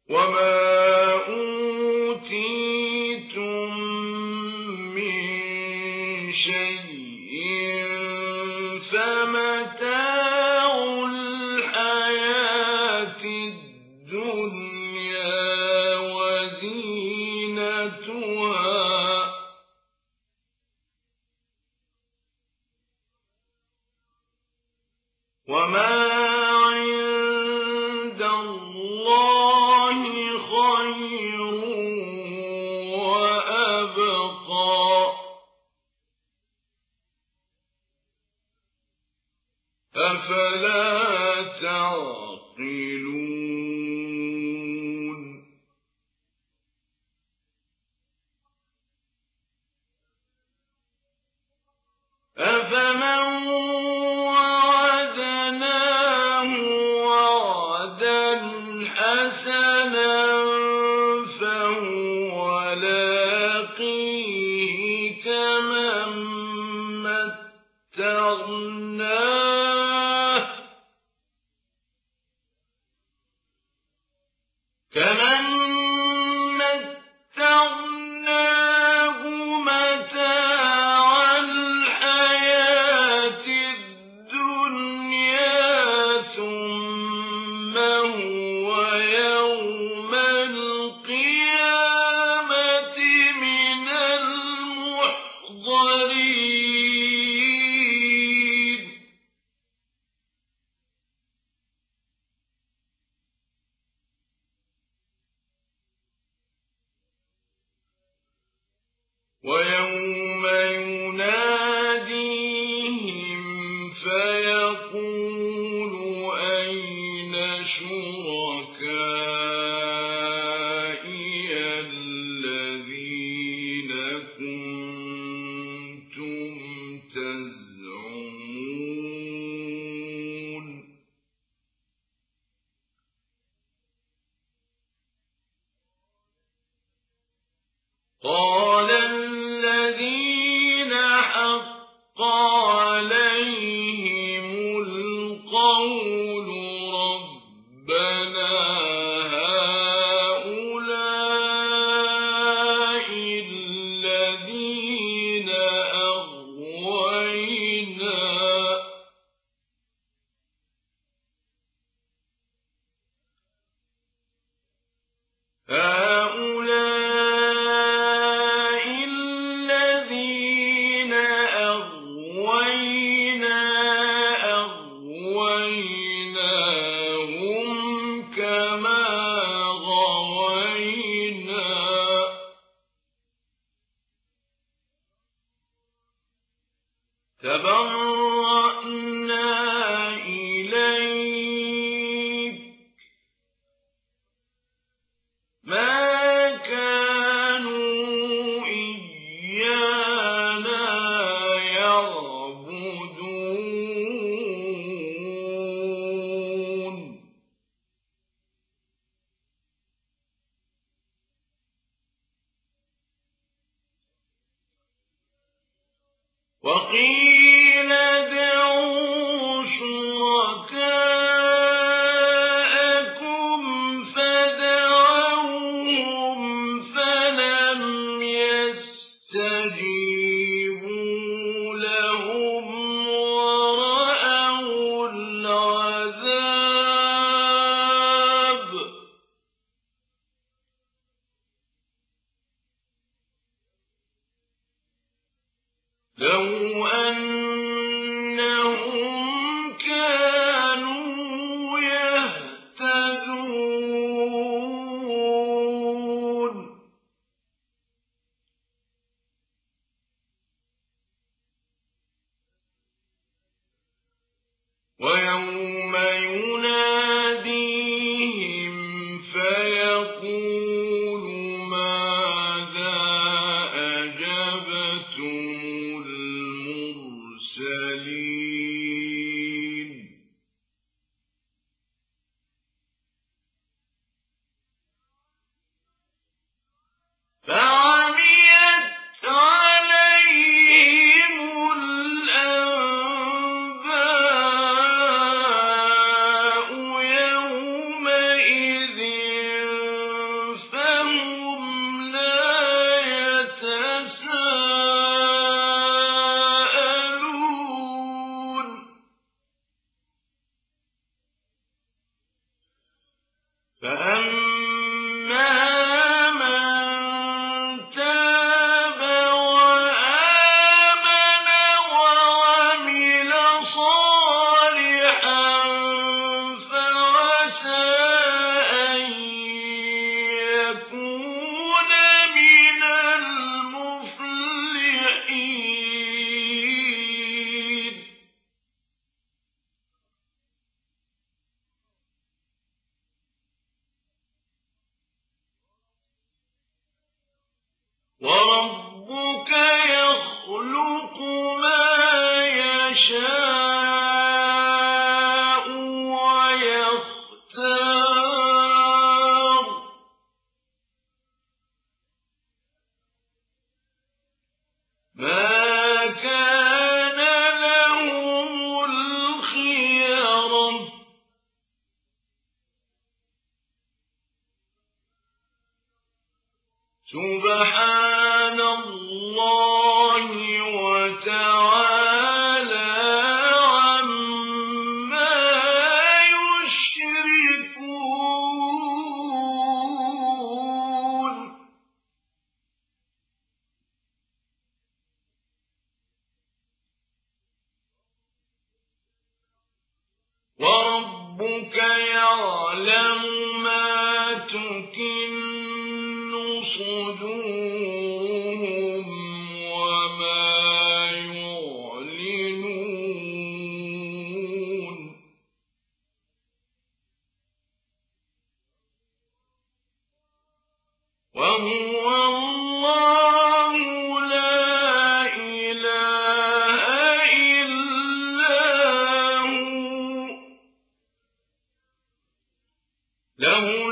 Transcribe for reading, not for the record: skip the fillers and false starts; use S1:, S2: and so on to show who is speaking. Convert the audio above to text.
S1: وما أوتيتم من شيء فمتاع الحياة الدنيا وزينتها وما عند الله خير وأبقى أفلا تعقلون أفمن وعدناه وعدا حسنا فهو لاقيه كمن متعناه متاع الحياة الدنيا ثم هو يوم القيامة من المحضرين ويوم يناديهم فيقول أين شركائي الذين كنتم تزعمون قال الذين حق عليهم القول ربنا هؤلاء الذين أغوينا أغويناهم كما غوينا تبرأنا إليك ما كانوا إيانا يعبدون وقيل ادعوا شركاءكم فدعوهم فلم يستجيبوا لهم ورأوا العذاب لو أنهم كانوا يهتدون ويوم يناديهم فيقول ماذا أجبتم المرسلين فعميت عليهم الأنباء يومئذ فأما من تاب وآمن وعمل صالحا فعسى أن يكون من المفلحين. وربك يخلق ما يشاء ويختار ما كان لهم الخيرة سبحان الله وتعالى عما يشركون. وربك يعلم ما تكن صدورهم وما يعلنون. وهو الله لا إله إلا هو له